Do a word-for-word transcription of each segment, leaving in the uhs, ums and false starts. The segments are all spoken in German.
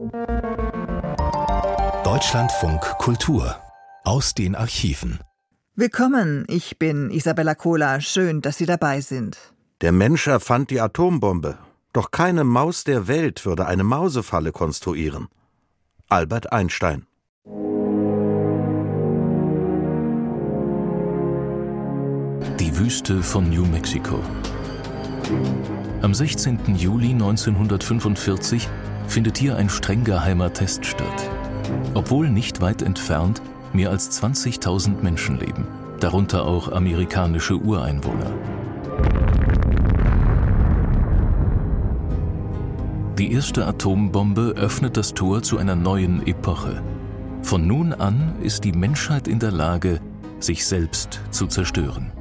Deutschlandfunk Kultur aus den Archiven. Willkommen, ich bin Isabella Kohler. Schön, dass Sie dabei sind. Der Mensch erfand die Atombombe. Doch keine Maus der Welt würde eine Mausefalle konstruieren. Albert Einstein. Die Wüste von New Mexico. Am sechzehnten Juli neunzehnhundertfünfundvierzig findet hier ein streng geheimer Test statt. Obwohl nicht weit entfernt mehr als zwanzigtausend Menschen leben, darunter auch amerikanische Ureinwohner. Die erste Atombombe öffnet das Tor zu einer neuen Epoche. Von nun an ist die Menschheit in der Lage, sich selbst zu zerstören.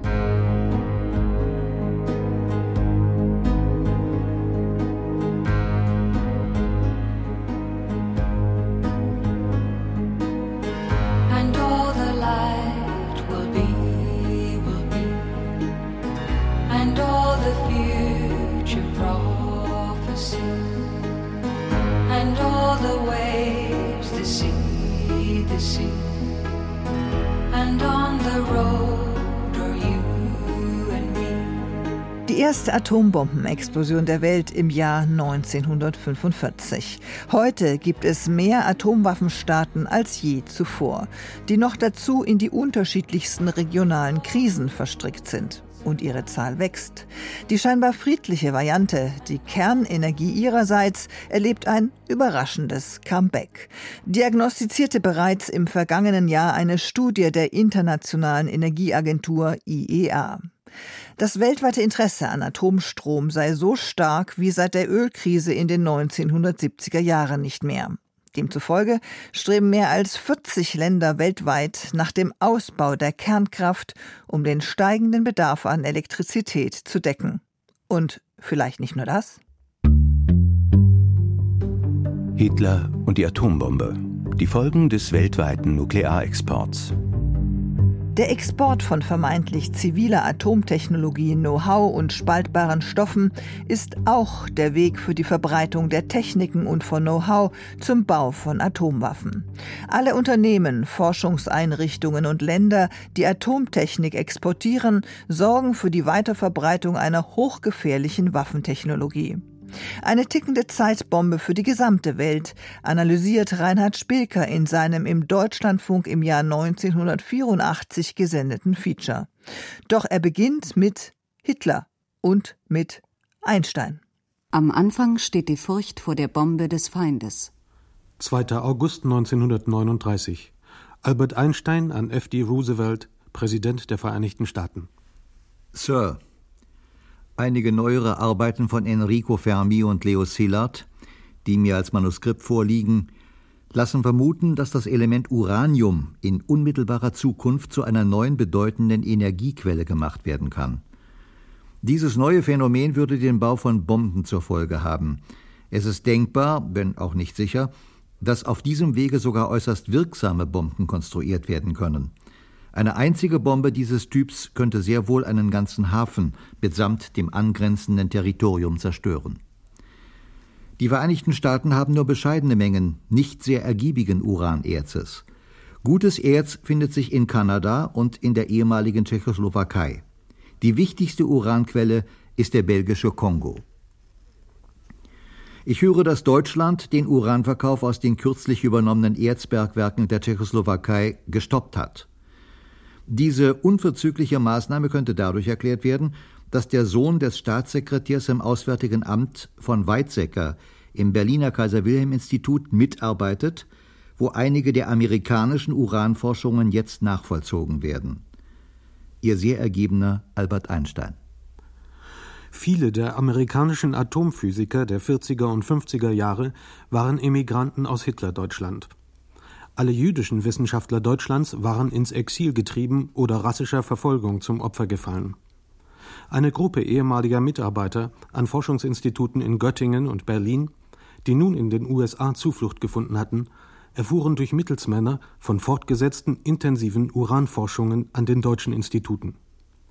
Die erste Atombombenexplosion der Welt im Jahr neunzehnhundertfünfundvierzig. Heute gibt es mehr Atomwaffenstaaten als je zuvor, die noch dazu in die unterschiedlichsten regionalen Krisen verstrickt sind. Und ihre Zahl wächst. Die scheinbar friedliche Variante, die Kernenergie ihrerseits, erlebt ein überraschendes Comeback. Diagnostizierte bereits im vergangenen Jahr eine Studie der Internationalen Energieagentur I E A. Das weltweite Interesse an Atomstrom sei so stark wie seit der Ölkrise in den neunzehnhundertsiebziger Jahren nicht mehr. Demzufolge streben mehr als vierzig Länder weltweit nach dem Ausbau der Kernkraft, um den steigenden Bedarf an Elektrizität zu decken. Und vielleicht nicht nur das? Hitler und die Atombombe. Die Folgen des weltweiten Nuklearexports. Der Export von vermeintlich ziviler Atomtechnologie, Know-how und spaltbaren Stoffen ist auch der Weg für die Verbreitung der Techniken und von Know-how zum Bau von Atomwaffen. Alle Unternehmen, Forschungseinrichtungen und Länder, die Atomtechnik exportieren, sorgen für die Weiterverbreitung einer hochgefährlichen Waffentechnologie. Eine tickende Zeitbombe für die gesamte Welt, analysiert Reinhard Spilker in seinem im Deutschlandfunk im Jahr neunzehnhundertvierundachtzig gesendeten Feature. Doch er beginnt mit Hitler und mit Einstein. Am Anfang steht die Furcht vor der Bombe des Feindes. zweiter August neunzehnhundertneununddreißig. Albert Einstein an F D Roosevelt, Präsident der Vereinigten Staaten. Sir, einige neuere Arbeiten von Enrico Fermi und Leo Szilard, die mir als Manuskript vorliegen, lassen vermuten, dass das Element Uranium in unmittelbarer Zukunft zu einer neuen bedeutenden Energiequelle gemacht werden kann. Dieses neue Phänomen würde den Bau von Bomben zur Folge haben. Es ist denkbar, wenn auch nicht sicher, dass auf diesem Wege sogar äußerst wirksame Bomben konstruiert werden können. Eine einzige Bombe dieses Typs könnte sehr wohl einen ganzen Hafen mitsamt dem angrenzenden Territorium zerstören. Die Vereinigten Staaten haben nur bescheidene Mengen nicht sehr ergiebigen Uranerzes. Gutes Erz findet sich in Kanada und in der ehemaligen Tschechoslowakei. Die wichtigste Uranquelle ist der belgische Kongo. Ich höre, dass Deutschland den Uranverkauf aus den kürzlich übernommenen Erzbergwerken der Tschechoslowakei gestoppt hat. Diese unverzügliche Maßnahme könnte dadurch erklärt werden, dass der Sohn des Staatssekretärs im Auswärtigen Amt von Weizsäcker im Berliner Kaiser-Wilhelm-Institut mitarbeitet, wo einige der amerikanischen Uranforschungen jetzt nachvollzogen werden. Ihr sehr ergebener Albert Einstein. Viele der amerikanischen Atomphysiker der vierziger und fünfziger Jahre waren Emigranten aus Hitlerdeutschland. Alle jüdischen Wissenschaftler Deutschlands waren ins Exil getrieben oder rassischer Verfolgung zum Opfer gefallen. Eine Gruppe ehemaliger Mitarbeiter an Forschungsinstituten in Göttingen und Berlin, die nun in den U S A Zuflucht gefunden hatten, erfuhren durch Mittelsmänner von fortgesetzten intensiven Uranforschungen an den deutschen Instituten.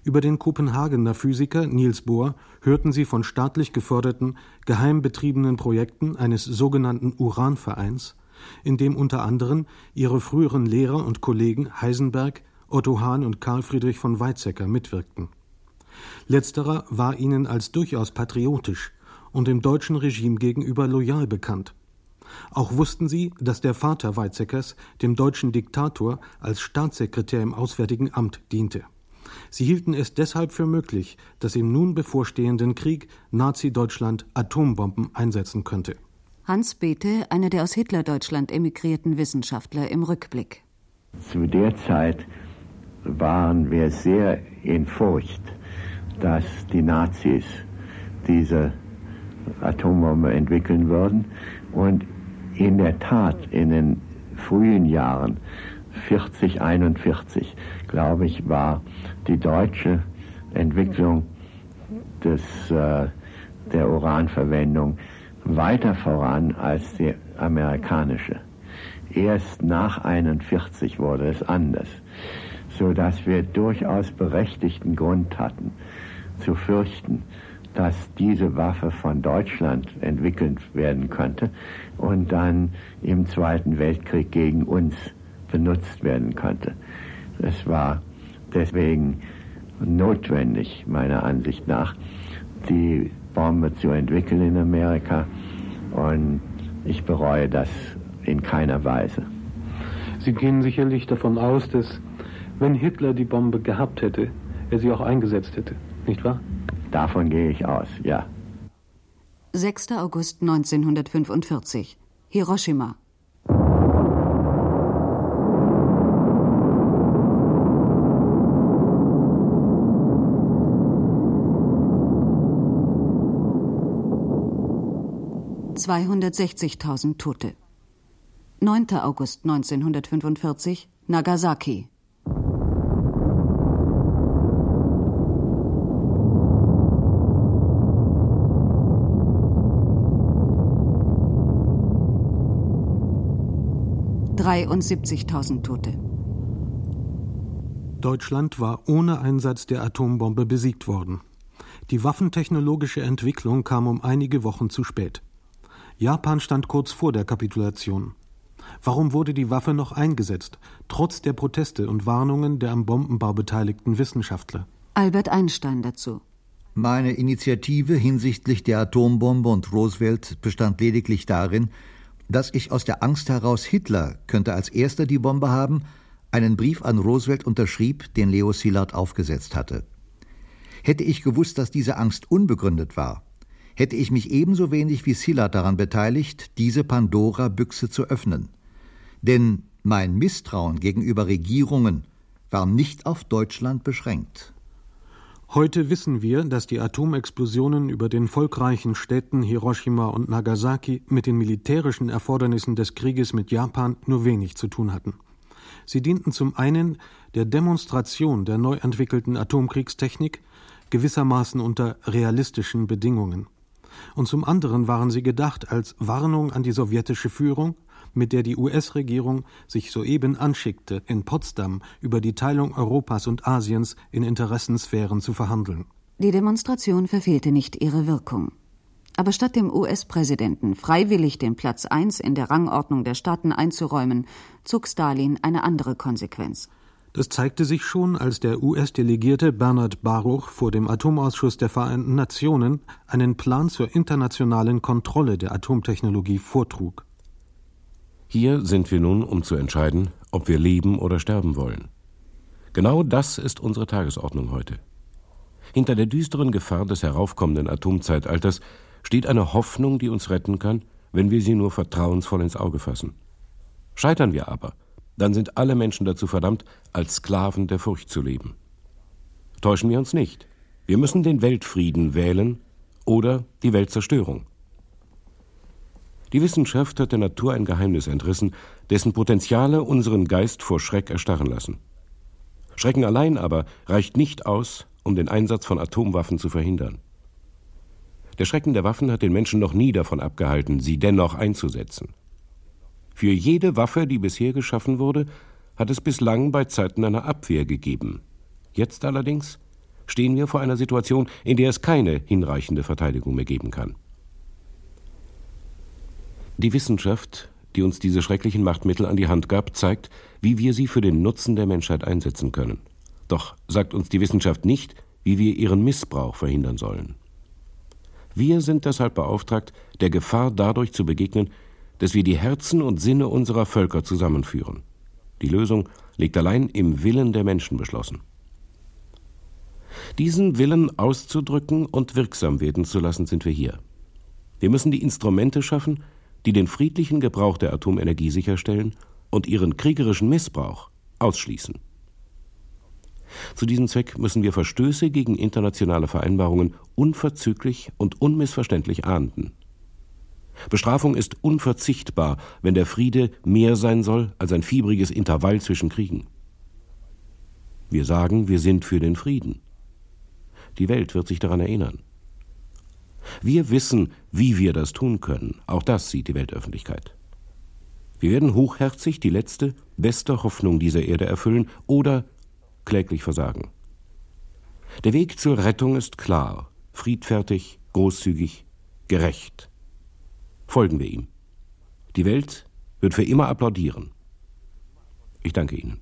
Über den Kopenhagener Physiker Niels Bohr hörten sie von staatlich geförderten, geheim betriebenen Projekten eines sogenannten Uranvereins, in dem unter anderem ihre früheren Lehrer und Kollegen Heisenberg, Otto Hahn und Carl Friedrich von Weizsäcker mitwirkten. Letzterer war ihnen als durchaus patriotisch und dem deutschen Regime gegenüber loyal bekannt. Auch wussten sie, dass der Vater Weizsäckers dem deutschen Diktator als Staatssekretär im Auswärtigen Amt diente. Sie hielten es deshalb für möglich, dass im nun bevorstehenden Krieg Nazi-Deutschland Atombomben einsetzen könnte. Hans Bethe, einer der aus Hitlerdeutschland emigrierten Wissenschaftler, im Rückblick. Zu der Zeit waren wir sehr in Furcht, dass die Nazis diese Atombombe entwickeln würden. Und in der Tat, in den frühen Jahren, vierzig, einundvierzig, glaube ich, war die deutsche Entwicklung des, äh, der Uranverwendung weiter voran als die amerikanische. Erst nach einundvierzig wurde es anders, sodass wir durchaus berechtigten Grund hatten, zu fürchten, dass diese Waffe von Deutschland entwickelt werden könnte und dann im Zweiten Weltkrieg gegen uns benutzt werden könnte. Es war deswegen notwendig, meiner Ansicht nach, die Bombe zu entwickeln in Amerika, und ich bereue das in keiner Weise. Sie gehen sicherlich davon aus, dass, wenn Hitler die Bombe gehabt hätte, er sie auch eingesetzt hätte, nicht wahr? Davon gehe ich aus, ja. sechster August neunzehnhundertfünfundvierzig. Hiroshima. zweihundertsechzigtausend Tote. neunter August neunzehnhundertfünfundvierzig. Nagasaki. dreiundsiebzigtausend Tote. Deutschland war ohne Einsatz der Atombombe besiegt worden. Die waffentechnologische Entwicklung kam um einige Wochen zu spät. Japan stand kurz vor der Kapitulation. Warum wurde die Waffe noch eingesetzt, trotz der Proteste und Warnungen der am Bombenbau beteiligten Wissenschaftler? Albert Einstein dazu. Meine Initiative hinsichtlich der Atombombe und Roosevelt bestand lediglich darin, dass ich aus der Angst heraus, Hitler könnte als erster die Bombe haben, einen Brief an Roosevelt unterschrieb, den Leo Szilard aufgesetzt hatte. Hätte ich gewusst, dass diese Angst unbegründet war, hätte ich mich ebenso wenig wie Szilard daran beteiligt, diese Pandora-Büchse zu öffnen. Denn mein Misstrauen gegenüber Regierungen war nicht auf Deutschland beschränkt. Heute wissen wir, dass die Atomexplosionen über den volkreichen Städten Hiroshima und Nagasaki mit den militärischen Erfordernissen des Krieges mit Japan nur wenig zu tun hatten. Sie dienten zum einen der Demonstration der neu entwickelten Atomkriegstechnik, gewissermaßen unter realistischen Bedingungen. Und zum anderen waren sie gedacht als Warnung an die sowjetische Führung, mit der die U S-Regierung sich soeben anschickte, in Potsdam über die Teilung Europas und Asiens in Interessensphären zu verhandeln. Die Demonstration verfehlte nicht ihre Wirkung. Aber statt dem U S-Präsidenten freiwillig den Platz eins in der Rangordnung der Staaten einzuräumen, zog Stalin eine andere Konsequenz. Das zeigte sich schon, als der U S-Delegierte Bernard Baruch vor dem Atomausschuss der Vereinten Nationen einen Plan zur internationalen Kontrolle der Atomtechnologie vortrug. Hier sind wir nun, um zu entscheiden, ob wir leben oder sterben wollen. Genau das ist unsere Tagesordnung heute. Hinter der düsteren Gefahr des heraufkommenden Atomzeitalters steht eine Hoffnung, die uns retten kann, wenn wir sie nur vertrauensvoll ins Auge fassen. Scheitern wir aber, dann sind alle Menschen dazu verdammt, als Sklaven der Furcht zu leben. Täuschen wir uns nicht. Wir müssen den Weltfrieden wählen oder die Weltzerstörung. Die Wissenschaft hat der Natur ein Geheimnis entrissen, dessen Potenziale unseren Geist vor Schreck erstarren lassen. Schrecken allein aber reicht nicht aus, um den Einsatz von Atomwaffen zu verhindern. Der Schrecken der Waffen hat den Menschen noch nie davon abgehalten, sie dennoch einzusetzen. Für jede Waffe, die bisher geschaffen wurde, hat es bislang bei Zeiten einer Abwehr gegeben. Jetzt allerdings stehen wir vor einer Situation, in der es keine hinreichende Verteidigung mehr geben kann. Die Wissenschaft, die uns diese schrecklichen Machtmittel an die Hand gab, zeigt, wie wir sie für den Nutzen der Menschheit einsetzen können. Doch sagt uns die Wissenschaft nicht, wie wir ihren Missbrauch verhindern sollen. Wir sind deshalb beauftragt, der Gefahr dadurch zu begegnen, dass wir die Herzen und Sinne unserer Völker zusammenführen. Die Lösung liegt allein im Willen der Menschen beschlossen. Diesen Willen auszudrücken und wirksam werden zu lassen, sind wir hier. Wir müssen die Instrumente schaffen, die den friedlichen Gebrauch der Atomenergie sicherstellen und ihren kriegerischen Missbrauch ausschließen. Zu diesem Zweck müssen wir Verstöße gegen internationale Vereinbarungen unverzüglich und unmissverständlich ahnden. Bestrafung ist unverzichtbar, wenn der Friede mehr sein soll als ein fiebriges Intervall zwischen Kriegen. Wir sagen, wir sind für den Frieden. Die Welt wird sich daran erinnern. Wir wissen, wie wir das tun können. Auch das sieht die Weltöffentlichkeit. Wir werden hochherzig die letzte, beste Hoffnung dieser Erde erfüllen oder kläglich versagen. Der Weg zur Rettung ist klar, friedfertig, großzügig, gerecht. Folgen wir ihm. Die Welt wird für immer applaudieren. Ich danke Ihnen.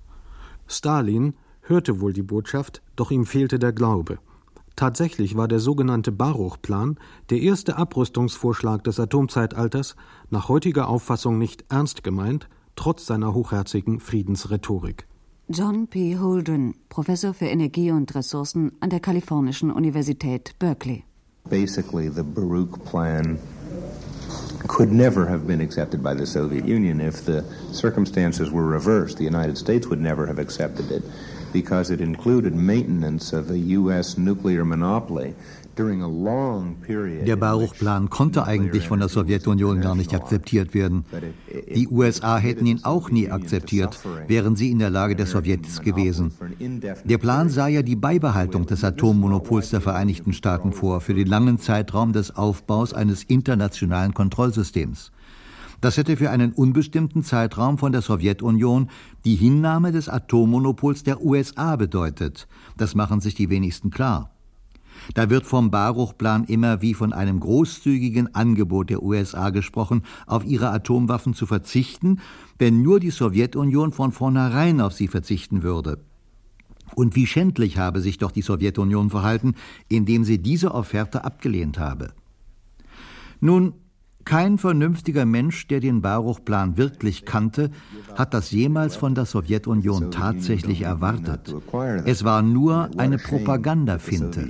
Stalin hörte wohl die Botschaft, doch ihm fehlte der Glaube. Tatsächlich war der sogenannte Baruch-Plan, der erste Abrüstungsvorschlag des Atomzeitalters, nach heutiger Auffassung nicht ernst gemeint, trotz seiner hochherzigen Friedensrhetorik. John P. Holden, Professor für Energie und Ressourcen an der Kalifornischen Universität Berkeley. Basically, the Baruch Plan could never have been accepted by the Soviet Union if the circumstances were reversed. The United States would never have accepted it because it included maintenance of a U S nuclear monopoly during a long period. Der Baruch-Plan konnte eigentlich von der Sowjetunion gar nicht akzeptiert werden. Die U S A hätten ihn auch nie akzeptiert, wären sie in der Lage der Sowjets gewesen. Der Plan sah ja die Beibehaltung des Atommonopols der Vereinigten Staaten vor für den langen Zeitraum des Aufbaus eines internationalen Kontrollsystems. Das hätte für einen unbestimmten Zeitraum von der Sowjetunion die Hinnahme des Atommonopols der U S A bedeutet. Das machen sich die wenigsten klar. Da wird vom Baruch-Plan immer wie von einem großzügigen Angebot der U S A gesprochen, auf ihre Atomwaffen zu verzichten, wenn nur die Sowjetunion von vornherein auf sie verzichten würde. Und wie schändlich habe sich doch die Sowjetunion verhalten, indem sie diese Offerte abgelehnt habe. Nun, kein vernünftiger Mensch, der den Baruch-Plan wirklich kannte, hat das jemals von der Sowjetunion tatsächlich erwartet. Es war nur eine Propagandafinte.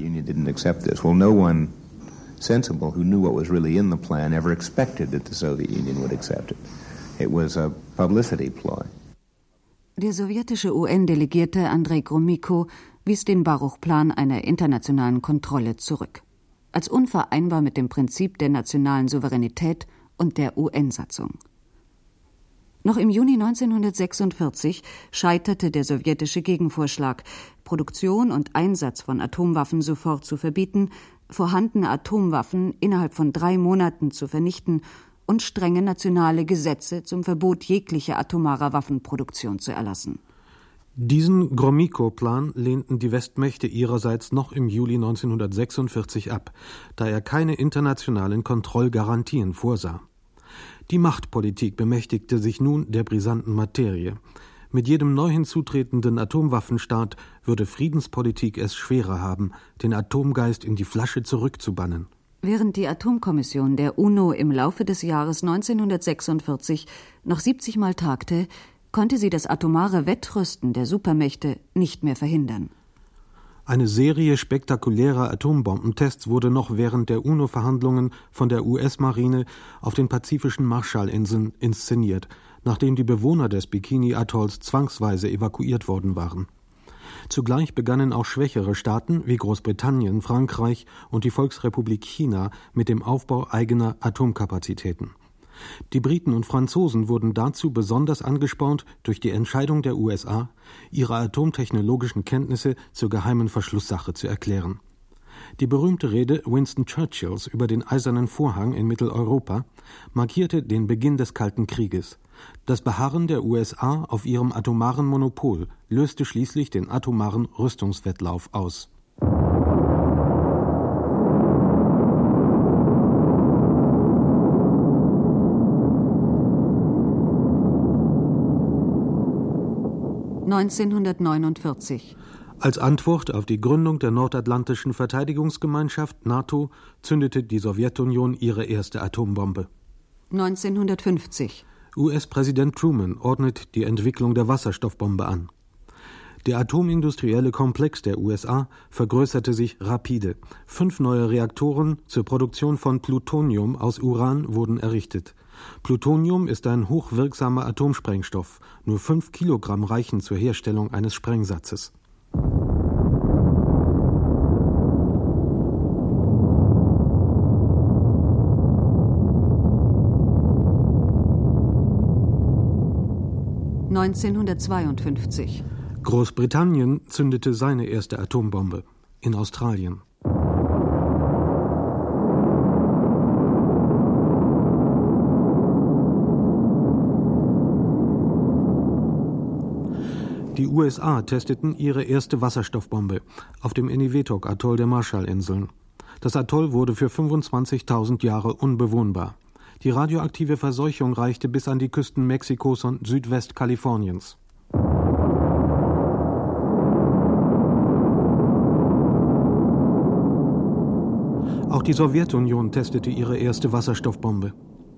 Der sowjetische U N-Delegierte Andrei Gromyko wies den Baruch-Plan einer internationalen Kontrolle zurück, als unvereinbar mit dem Prinzip der nationalen Souveränität und der U N-Satzung. Noch im Juni neunzehnhundertsechsundvierzig scheiterte der sowjetische Gegenvorschlag, Produktion und Einsatz von Atomwaffen sofort zu verbieten, vorhandene Atomwaffen innerhalb von drei Monaten zu vernichten und strenge nationale Gesetze zum Verbot jeglicher atomarer Waffenproduktion zu erlassen. Diesen Gromyko-Plan lehnten die Westmächte ihrerseits noch im Juli neunzehnhundertsechsundvierzig ab, da er keine internationalen Kontrollgarantien vorsah. Die Machtpolitik bemächtigte sich nun der brisanten Materie. Mit jedem neu hinzutretenden Atomwaffenstaat würde Friedenspolitik es schwerer haben, den Atomgeist in die Flasche zurückzubannen. Während die Atomkommission der UNO im Laufe des Jahres neunzehnhundertsechsundvierzig noch siebzig Mal tagte, konnte sie das atomare Wettrüsten der Supermächte nicht mehr verhindern. Eine Serie spektakulärer Atombombentests wurde noch während der UNO-Verhandlungen von der U S-Marine auf den pazifischen Marshallinseln inszeniert, nachdem die Bewohner des Bikini-Atolls zwangsweise evakuiert worden waren. Zugleich begannen auch schwächere Staaten wie Großbritannien, Frankreich und die Volksrepublik China mit dem Aufbau eigener Atomkapazitäten. Die Briten und Franzosen wurden dazu besonders angespornt durch die Entscheidung der U S A, ihre atomtechnologischen Kenntnisse zur geheimen Verschlusssache zu erklären. Die berühmte Rede Winston Churchills über den Eisernen Vorhang in Mitteleuropa markierte den Beginn des Kalten Krieges. Das Beharren der U S A auf ihrem atomaren Monopol löste schließlich den atomaren Rüstungswettlauf aus. neunzehnhundertneunundvierzig. Als Antwort auf die Gründung der Nordatlantischen Verteidigungsgemeinschaft NATO zündete die Sowjetunion ihre erste Atombombe. neunzehnhundertfünfzig. U S-Präsident Truman ordnet die Entwicklung der Wasserstoffbombe an. Der atomindustrielle Komplex der U S A vergrößerte sich rapide. Fünf neue Reaktoren zur Produktion von Plutonium aus Uran wurden errichtet. Plutonium ist ein hochwirksamer Atomsprengstoff. Nur fünf Kilogramm reichen zur Herstellung eines Sprengsatzes. neunzehnhundertzweiundfünfzig. Großbritannien zündete seine erste Atombombe in Australien. Die U S A testeten ihre erste Wasserstoffbombe auf dem Eniwetok-Atoll der Marshallinseln. Das Atoll wurde für fünfundzwanzigtausend Jahre unbewohnbar. Die radioaktive Verseuchung reichte bis an die Küsten Mexikos und Südwestkaliforniens. Auch die Sowjetunion testete ihre erste Wasserstoffbombe.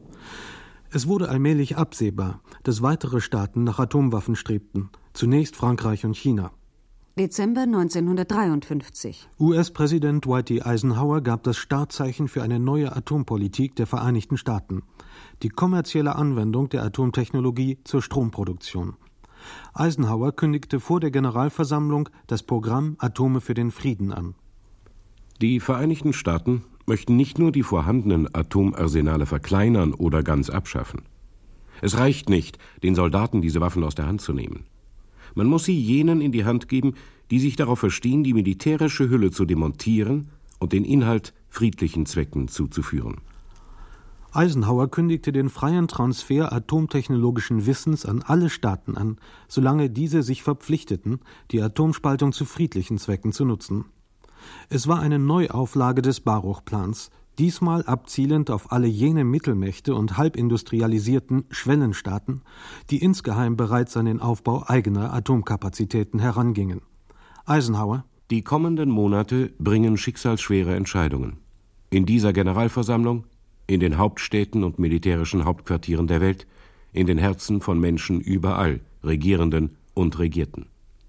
Es wurde allmählich absehbar, dass weitere Staaten nach Atomwaffen strebten, zunächst Frankreich und China. Dezember neunzehnhundertdreiundfünfzig. U S-Präsident Dwight D. Eisenhower gab das Startzeichen für eine neue Atompolitik der Vereinigten Staaten, die kommerzielle Anwendung der Atomtechnologie zur Stromproduktion. Eisenhower kündigte vor der Generalversammlung das Programm Atome für den Frieden an. Die Vereinigten Staaten möchten nicht nur die vorhandenen Atomarsenale verkleinern oder ganz abschaffen. Es reicht nicht, den Soldaten diese Waffen aus der Hand zu nehmen. Man muss sie jenen in die Hand geben, die sich darauf verstehen, die militärische Hülle zu demontieren und den Inhalt friedlichen Zwecken zuzuführen. Eisenhower kündigte den freien Transfer atomtechnologischen Wissens an alle Staaten an, solange diese sich verpflichteten, die Atomspaltung zu friedlichen Zwecken zu nutzen. Es war eine Neuauflage des Baruch-Plans, diesmal abzielend auf alle jene Mittelmächte und halbindustrialisierten Schwellenstaaten, die insgeheim bereits an den Aufbau eigener Atomkapazitäten herangingen. Eisenhower: Die kommenden Monate bringen schicksalsschwere Entscheidungen. In dieser Generalversammlung, in den Hauptstädten und militärischen Hauptquartieren der Welt, in den Herzen von Menschen überall, Regierenden und Regierten.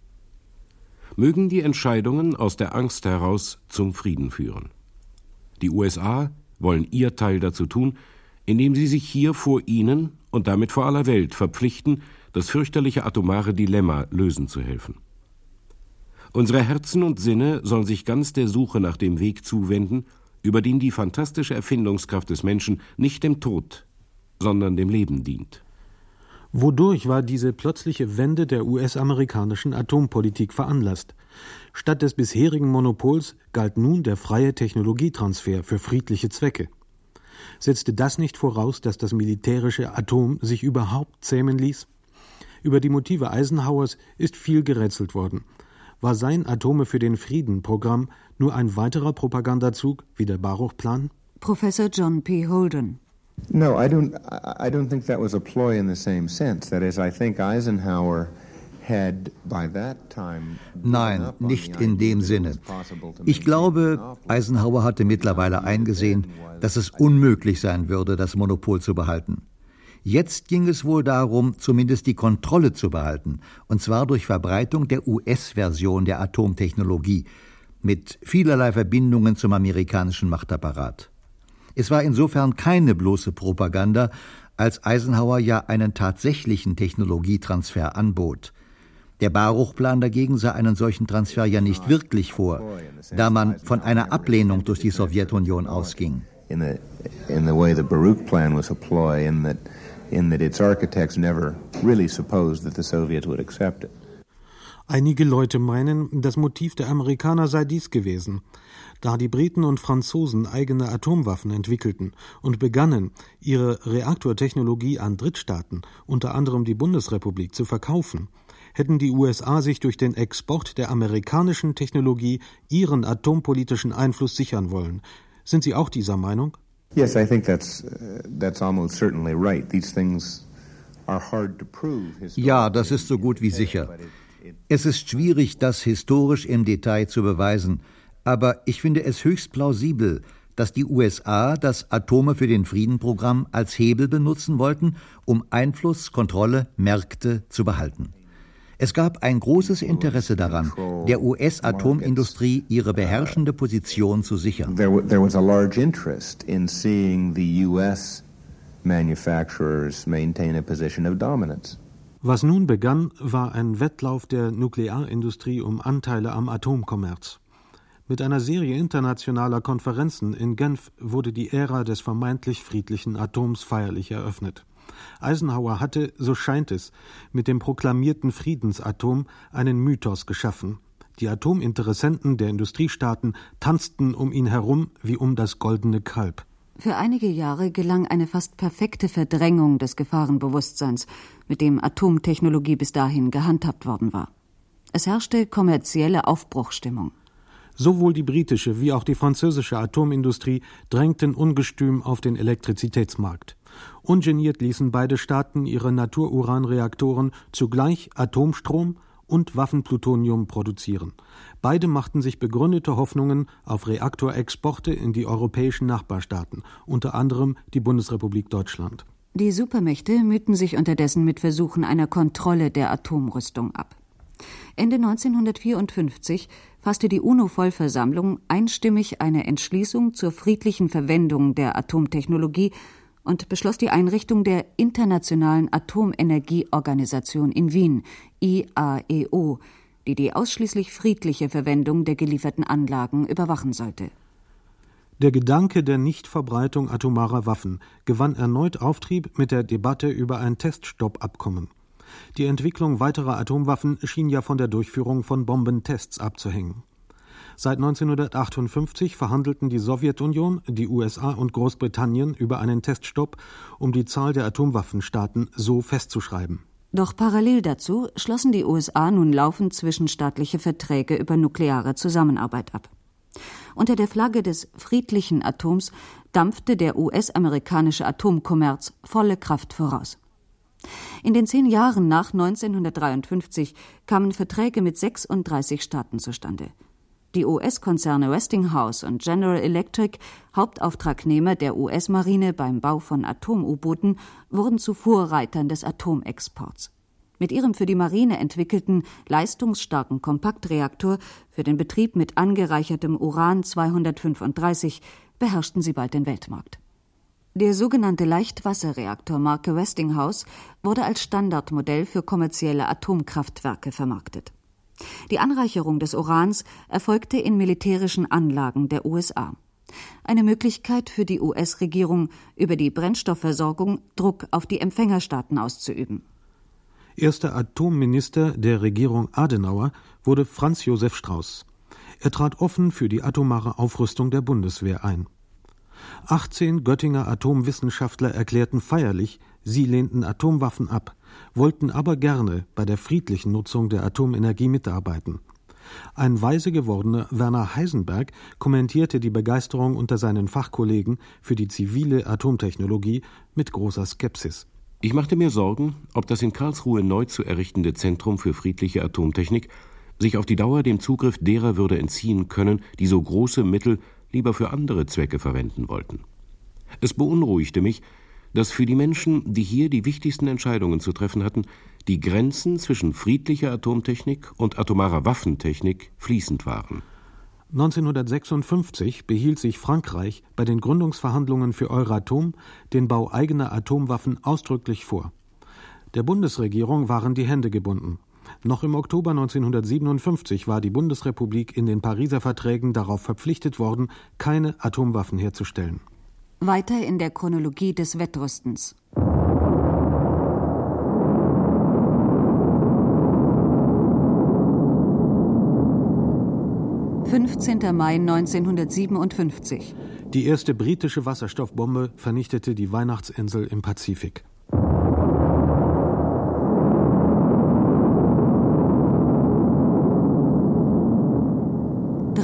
Mögen die Entscheidungen aus der Angst heraus zum Frieden führen. Die U S A wollen ihr Teil dazu tun, indem sie sich hier vor ihnen und damit vor aller Welt verpflichten, das fürchterliche atomare Dilemma lösen zu helfen. Unsere Herzen und Sinne sollen sich ganz der Suche nach dem Weg zuwenden, über den die fantastische Erfindungskraft des Menschen nicht dem Tod, sondern dem Leben dient. Wodurch war diese plötzliche Wende der U S-amerikanischen Atompolitik veranlasst? Statt des bisherigen Monopols galt nun der freie Technologietransfer für friedliche Zwecke. Setzte das nicht voraus, dass das militärische Atom sich überhaupt zähmen ließ? Über die Motive Eisenhowers ist viel gerätselt worden. War sein Atome für den Frieden-Programm nur ein weiterer Propagandazug wie der Baruch-Plan? Professor John P. Holden. No, I don't. I don't think that was a ploy in the same sense. That is, I think Eisenhower had by that time. Nein, nicht in dem Sinne. Ich glaube, Eisenhower hatte mittlerweile eingesehen, dass es unmöglich sein würde, das Monopol zu behalten. Jetzt ging es wohl darum, zumindest die Kontrolle zu behalten, und zwar durch Verbreitung der U S-Version der Atomtechnologie mit vielerlei Verbindungen zum amerikanischen Machtapparat. Es war insofern keine bloße Propaganda, als Eisenhower ja einen tatsächlichen Technologietransfer anbot. Der Baruch-Plan dagegen sah einen solchen Transfer ja nicht wirklich vor, da man von einer Ablehnung durch die Sowjetunion ausging. In the in the way the Baruch Plan was a ploy, in that in that its architects never really supposed that the Soviets would accept it. Einige Leute meinen, das Motiv der Amerikaner sei dies gewesen. Da die Briten und Franzosen eigene Atomwaffen entwickelten und begannen, ihre Reaktortechnologie an Drittstaaten, unter anderem die Bundesrepublik, zu verkaufen, hätten die U S A sich durch den Export der amerikanischen Technologie ihren atompolitischen Einfluss sichern wollen. Sind Sie auch dieser Meinung? Yes, I think that's uh, that's almost certainly right. These things are hard to prove. Ja, das ist so gut wie sicher. Es ist schwierig, das historisch im Detail zu beweisen, aber ich finde es höchst plausibel, dass die U S A das Atome für den Frieden-Programm als Hebel benutzen wollten, um Einfluss, Kontrolle, Märkte zu behalten. Es gab ein großes Interesse daran, der U S-Atomindustrie ihre beherrschende Position zu sichern. There, there was a large interest in seeing the U S manufacturers maintain a position of dominance. Was nun begann, war ein Wettlauf der Nuklearindustrie um Anteile am Atomkommerz. Mit einer Serie internationaler Konferenzen in Genf wurde die Ära des vermeintlich friedlichen Atoms feierlich eröffnet. Eisenhower hatte, so scheint es, mit dem proklamierten Friedensatom einen Mythos geschaffen. Die Atominteressenten der Industriestaaten tanzten um ihn herum wie um das goldene Kalb. Für einige Jahre gelang eine fast perfekte Verdrängung des Gefahrenbewusstseins, mit dem Atomtechnologie bis dahin gehandhabt worden war. Es herrschte kommerzielle Aufbruchsstimmung. Sowohl die britische wie auch die französische Atomindustrie drängten ungestüm auf den Elektrizitätsmarkt. Ungeniert ließen beide Staaten ihre Natururanreaktoren zugleich Atomstrom und Waffenplutonium produzieren. Beide machten sich begründete Hoffnungen auf Reaktorexporte in die europäischen Nachbarstaaten, unter anderem die Bundesrepublik Deutschland. Die Supermächte mühten sich unterdessen mit Versuchen einer Kontrolle der Atomrüstung ab. Ende neunzehnhundertvierundfünfzig fasste die UNO-Vollversammlung einstimmig eine Entschließung zur friedlichen Verwendung der Atomtechnologie und beschloss die Einrichtung der Internationalen Atomenergieorganisation in Wien, I A E O, die die ausschließlich friedliche Verwendung der gelieferten Anlagen überwachen sollte. Der Gedanke der Nichtverbreitung atomarer Waffen gewann erneut Auftrieb mit der Debatte über ein Teststoppabkommen. Die Entwicklung weiterer Atomwaffen schien ja von der Durchführung von Bombentests abzuhängen. Seit neunzehnhundertachtundfünfzig verhandelten die Sowjetunion, die U S A und Großbritannien über einen Teststopp, um die Zahl der Atomwaffenstaaten so festzuschreiben. Doch parallel dazu schlossen die U S A nun laufend zwischenstaatliche Verträge über nukleare Zusammenarbeit ab. Unter der Flagge des friedlichen Atoms dampfte der U S-amerikanische Atomkommerz volle Kraft voraus. In den zehn Jahren nach neunzehnhundertdreiundfünfzig kamen Verträge mit sechsunddreißig Staaten zustande. Die U S-Konzerne Westinghouse und General Electric, Hauptauftragnehmer der U S-Marine beim Bau von Atom-U-Booten, wurden zu Vorreitern des Atomexports. Mit ihrem für die Marine entwickelten, leistungsstarken Kompaktreaktor für den Betrieb mit angereichertem Uran zweihundertfünfunddreißig beherrschten sie bald den Weltmarkt. Der sogenannte Leichtwasserreaktor Marke Westinghouse wurde als Standardmodell für kommerzielle Atomkraftwerke vermarktet. Die Anreicherung des Urans erfolgte in militärischen Anlagen der U S A. Eine Möglichkeit für die U S-Regierung, über die Brennstoffversorgung Druck auf die Empfängerstaaten auszuüben. Erster Atomminister der Regierung Adenauer wurde Franz Josef Strauß. Er trat offen für die atomare Aufrüstung der Bundeswehr ein. achtzehn Göttinger Atomwissenschaftler erklärten feierlich, sie lehnten Atomwaffen ab, wollten aber gerne bei der friedlichen Nutzung der Atomenergie mitarbeiten. Ein weise gewordener Werner Heisenberg kommentierte die Begeisterung unter seinen Fachkollegen für die zivile Atomtechnologie mit großer Skepsis. Ich machte mir Sorgen, ob das in Karlsruhe neu zu errichtende Zentrum für friedliche Atomtechnik sich auf die Dauer dem Zugriff derer würde entziehen können, die so große Mittel lieber für andere Zwecke verwenden wollten. Es beunruhigte mich, dass für die Menschen, die hier die wichtigsten Entscheidungen zu treffen hatten, die Grenzen zwischen friedlicher Atomtechnik und atomarer Waffentechnik fließend waren. neunzehnhundertsechsundfünfzig behielt sich Frankreich bei den Gründungsverhandlungen für Euratom den Bau eigener Atomwaffen ausdrücklich vor. Der Bundesregierung waren die Hände gebunden. Noch im Oktober neunzehnhundertsiebenundfünfzig war die Bundesrepublik in den Pariser Verträgen darauf verpflichtet worden, keine Atomwaffen herzustellen. Weiter in der Chronologie des Wettrüstens. fünfzehnter Mai neunzehnhundertsiebenundfünfzig. Die erste britische Wasserstoffbombe vernichtete die Weihnachtsinsel im Pazifik.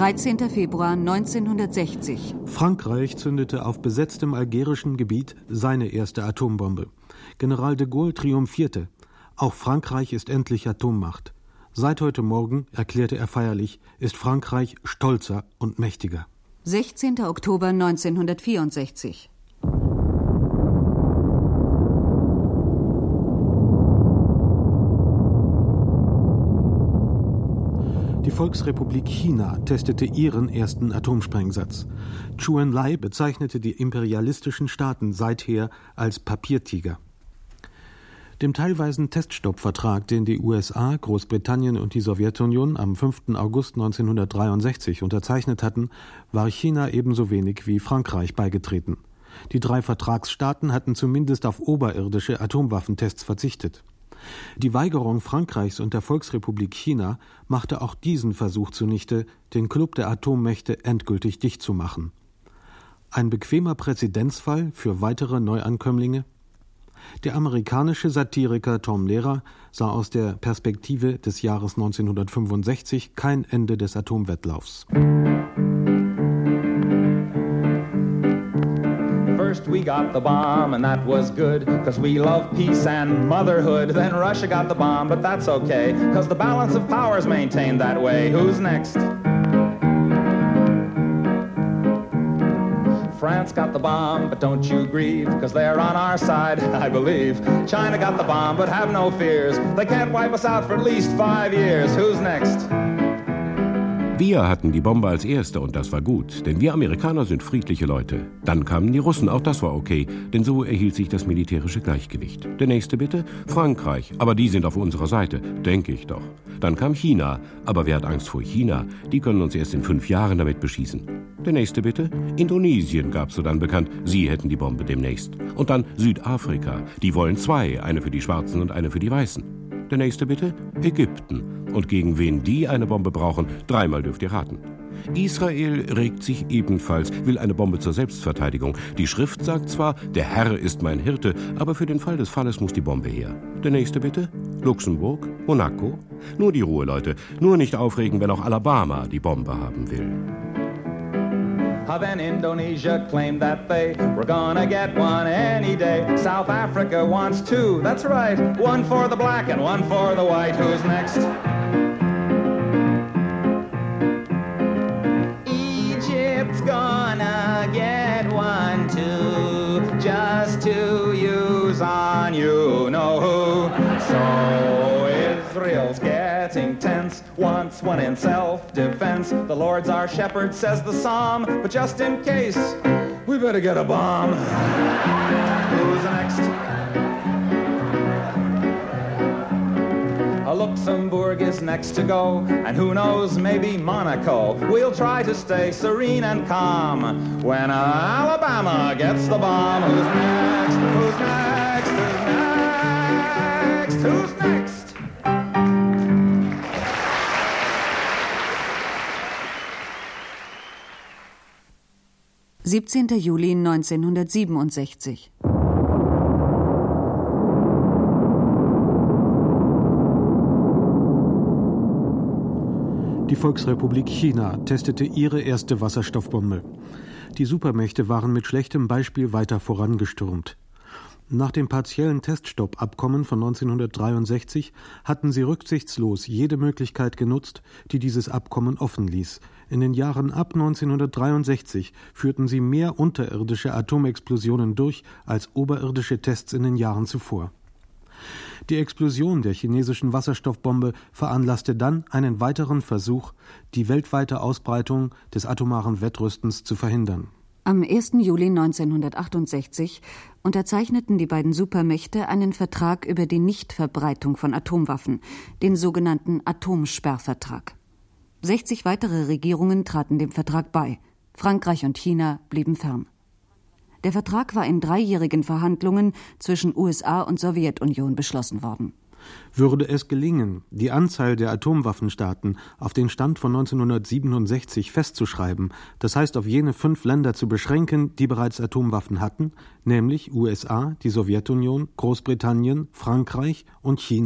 dreizehnter Februar neunzehnhundertsechzig. Frankreich zündete auf besetztem algerischem Gebiet seine erste Atombombe. General de Gaulle triumphierte. Auch Frankreich ist endlich Atommacht. Seit heute Morgen, erklärte er feierlich, ist Frankreich stolzer und mächtiger. sechzehnter Oktober neunzehnhundertvierundsechzig. Die Volksrepublik China testete ihren ersten Atomsprengsatz. Zhou Enlai bezeichnete die imperialistischen Staaten seither als Papiertiger. Dem teilweisen Teststoppvertrag, den die U S A, Großbritannien und die Sowjetunion am fünften August neunzehnhundertdreiundsechzig unterzeichnet hatten, war China ebenso wenig wie Frankreich beigetreten. Die drei Vertragsstaaten hatten zumindest auf oberirdische Atomwaffentests verzichtet. Die Weigerung Frankreichs und der Volksrepublik China machte auch diesen Versuch zunichte, den Klub der Atommächte endgültig dicht zu machen. Ein bequemer Präzedenzfall für weitere Neuankömmlinge? Der amerikanische Satiriker Tom Lehrer sah aus der Perspektive des Jahres neunzehnhundertfünfundsechzig kein Ende des Atomwettlaufs. First we got the bomb and that was good, cause we love peace and motherhood. Then Russia got the bomb, but that's okay, cause the balance of power's maintained that way. Who's next? France got the bomb, but don't you grieve, cause they're on our side, I believe. China got the bomb, but have no fears, they can't wipe us out for at least five years. Who's next? Wir hatten die Bombe als Erste und das war gut, denn wir Amerikaner sind friedliche Leute. Dann kamen die Russen, auch das war okay, denn so erhielt sich das militärische Gleichgewicht. Der nächste bitte? Frankreich, aber die sind auf unserer Seite, denke ich doch. Dann kam China, aber wer hat Angst vor China? Die können uns erst in fünf Jahren damit beschießen. Der nächste bitte? Indonesien gab's so dann bekannt, sie hätten die Bombe demnächst. Und dann Südafrika, die wollen zwei, eine für die Schwarzen und eine für die Weißen. Der nächste bitte? Ägypten. Und gegen wen die eine Bombe brauchen, dreimal dürft ihr raten. Israel regt sich ebenfalls, will eine Bombe zur Selbstverteidigung. Die Schrift sagt zwar, der Herr ist mein Hirte, aber für den Fall des Falles muss die Bombe her. Der nächste bitte? Luxemburg? Monaco? Nur die Ruhe, Leute. Nur nicht aufregen, wenn auch Alabama die Bombe haben will. Then Indonesia claimed that they were gonna get one any day. South Africa wants two, that's right. One for the black and one for the white. Who's next? Egypt's gonna get one too, just to use on you know who. So Israel's getting tense, wants one in self-defense. The Lord's our shepherd, says the psalm, but just in case, we better get a bomb. Who's next? Luxembourg is next to go, and who knows, maybe Monaco. We'll try to stay serene and calm when Alabama gets the bomb. Who's next? Who's next? Who's next? Who's next? siebzehnter Juli neunzehnhundertsiebenundsechzig. Die Volksrepublik China testete ihre erste Wasserstoffbombe. Die Supermächte waren mit schlechtem Beispiel weiter vorangestürmt. Nach dem partiellen Teststoppabkommen von neunzehnhundertdreiundsechzig hatten sie rücksichtslos jede Möglichkeit genutzt, die dieses Abkommen offen ließ. In den Jahren ab neunzehnhundertdreiundsechzig führten sie mehr unterirdische Atomexplosionen durch als oberirdische Tests in den Jahren zuvor. Die Explosion der chinesischen Wasserstoffbombe veranlasste dann einen weiteren Versuch, die weltweite Ausbreitung des atomaren Wettrüstens zu verhindern. Am ersten Juli neunzehnhundertachtundsechzig unterzeichneten die beiden Supermächte einen Vertrag über die Nichtverbreitung von Atomwaffen, den sogenannten Atomsperrvertrag. sechzig weitere Regierungen traten dem Vertrag bei. Frankreich und China blieben fern. Der Vertrag war in dreijährigen Verhandlungen zwischen U S A und Sowjetunion beschlossen worden. Würde es gelingen, die Anzahl der Atomwaffenstaaten auf den Stand von neunzehnhundertsiebenundsechzig festzuschreiben, das heißt auf jene fünf Länder zu beschränken, die bereits Atomwaffen hatten, nämlich U S A, die Sowjetunion, Großbritannien, Frankreich und China,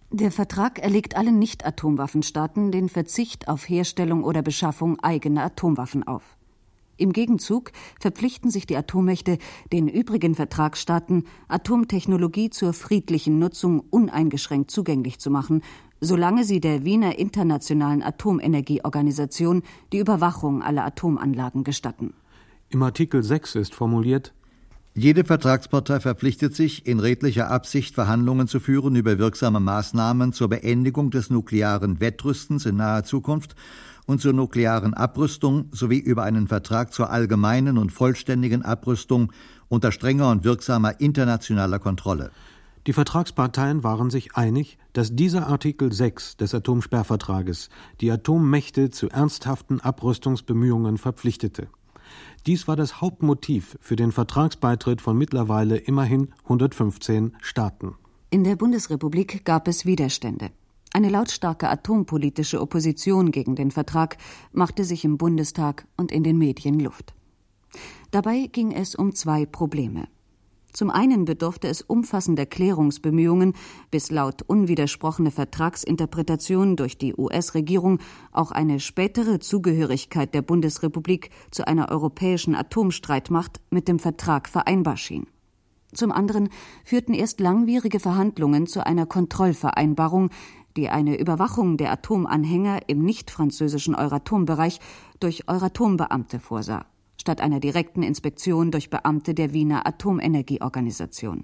Der Vertrag erlegt allen Nicht-Atomwaffenstaaten den Verzicht auf Herstellung oder Beschaffung eigener Atomwaffen auf. Im Gegenzug verpflichten sich die Atommächte, den übrigen Vertragsstaaten Atomtechnologie zur friedlichen Nutzung uneingeschränkt zugänglich zu machen, solange sie der Wiener Internationalen Atomenergieorganisation die Überwachung aller Atomanlagen gestatten. Im Artikel sechs ist formuliert: Jede Vertragspartei verpflichtet sich, in redlicher Absicht Verhandlungen zu führen über wirksame Maßnahmen zur Beendigung des nuklearen Wettrüstens in naher Zukunft und zur nuklearen Abrüstung sowie über einen Vertrag zur allgemeinen und vollständigen Abrüstung unter strenger und wirksamer internationaler Kontrolle. Die Vertragsparteien waren sich einig, dass dieser Artikel sechs des Atomsperrvertrages die Atommächte zu ernsthaften Abrüstungsbemühungen verpflichtete. Dies war das Hauptmotiv für den Vertragsbeitritt von mittlerweile immerhin hundertfünfzehn Staaten. In der Bundesrepublik gab es Widerstände. Eine lautstarke atompolitische Opposition gegen den Vertrag machte sich im Bundestag und in den Medien Luft. Dabei ging es um zwei Probleme. Zum einen bedurfte es umfassender Klärungsbemühungen, bis laut unwidersprochene Vertragsinterpretation durch die U S-Regierung auch eine spätere Zugehörigkeit der Bundesrepublik zu einer europäischen Atomstreitmacht mit dem Vertrag vereinbar schien. Zum anderen führten erst langwierige Verhandlungen zu einer Kontrollvereinbarung, die eine Überwachung der Atomanhänger im nicht-französischen Euratom-Bereich durch Euratom-Beamte vorsah, statt einer direkten Inspektion durch Beamte der Wiener Atomenergieorganisation.